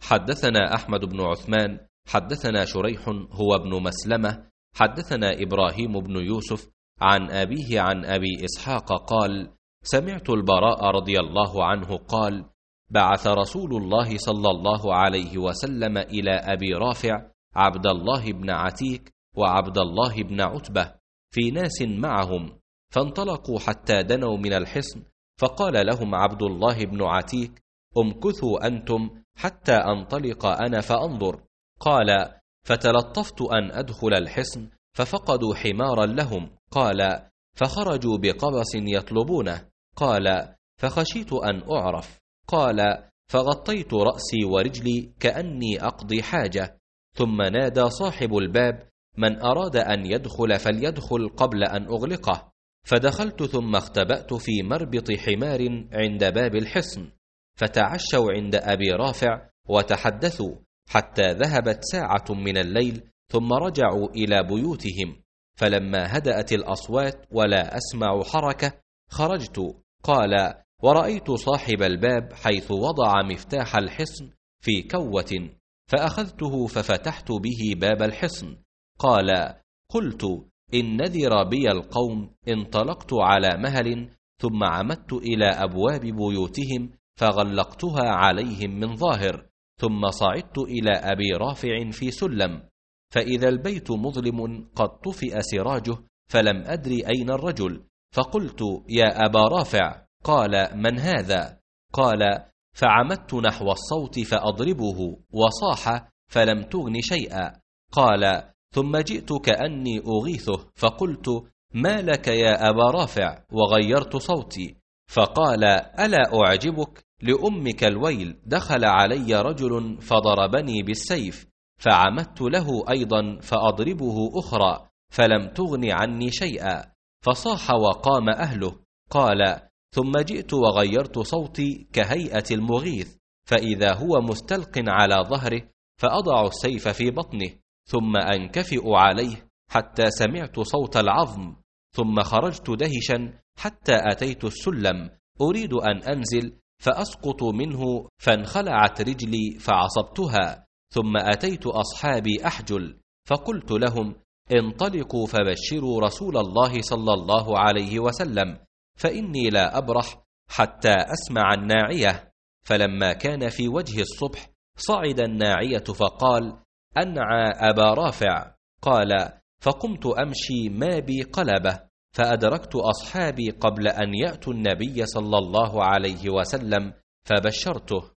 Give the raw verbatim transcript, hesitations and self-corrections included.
حدثنا أحمد بن عثمان حدثنا شريح هو ابن مسلمة حدثنا إبراهيم بن يوسف عن أبيه عن أبي إسحاق قال: سمعت البراء رضي الله عنه قال: بعث رسول الله صلى الله عليه وسلم إلى أبي رافع عبد الله بن عتيك وعبد الله بن عتبة في ناس معهم، فانطلقوا حتى دنوا من الحصن، فقال لهم عبد الله بن عتيك: امكثوا أنتم حتى أنطلق أنا فأنظر. قال: فتلطفت أن أدخل الحصن ففقدوا حمارا لهم. قال: فخرجوا بقبس يطلبونه. قال: فخشيت أن أعرف. قال: فغطيت رأسي ورجلي كأني أقضي حاجة، ثم نادى صاحب الباب: من أراد أن يدخل فليدخل قبل أن أغلقه. فدخلت ثم اختبأت في مربط حمار عند باب الحصن، فتعشوا عند أبي رافع وتحدثوا حتى ذهبت ساعة من الليل، ثم رجعوا إلى بيوتهم. فلما هدأت الأصوات ولا أسمع حركة خرجت. قال: ورأيت صاحب الباب حيث وضع مفتاح الحصن في كوة، فأخذته ففتحت به باب الحصن. قال: قلت: إن نذر بي القوم انطلقت على مهل، ثم عمدت إلى أبواب بيوتهم فغلقتها عليهم من ظاهر، ثم صعدت إلى أبي رافع في سلم، فإذا البيت مظلم قد طفئ سراجه، فلم أدري أين الرجل، فقلت: يا أبا رافع. قال: من هذا؟ قال: فعمدت نحو الصوت فأضربه، وصاح فلم تغن شيئا. قال: ثم جئت كأني أغيثه، فقلت: ما لك يا أبا رافع؟ وغيرت صوتي. فقال: ألا أعجبك؟ لأمك الويل، دخل علي رجل فضربني بالسيف، فعمدت له أيضا فأضربه أخرى، فلم تغن عني شيئا، فصاح وقام أهله. قال: ثم جئت وغيرت صوتي كهيئة المغيث، فإذا هو مستلق على ظهره، فأضع السيف في بطنه، ثم أنكفئ عليه حتى سمعت صوت العظم، ثم خرجت دهشا حتى أتيت السلم أريد أن أنزل فأسقط منه، فانخلعت رجلي فعصبتها، ثم أتيت أصحابي أحجل، فقلت لهم: انطلقوا فبشروا رسول الله صلى الله عليه وسلم، فإني لا أبرح حتى أسمع الناعية. فلما كان في وجه الصبح صعد الناعية فقال: أنعى أبا رافع. قال: فقمت أمشي ما بي قلبه، فأدركت أصحابي قبل أن يأتوا النبي صلى الله عليه وسلم، فبشرته.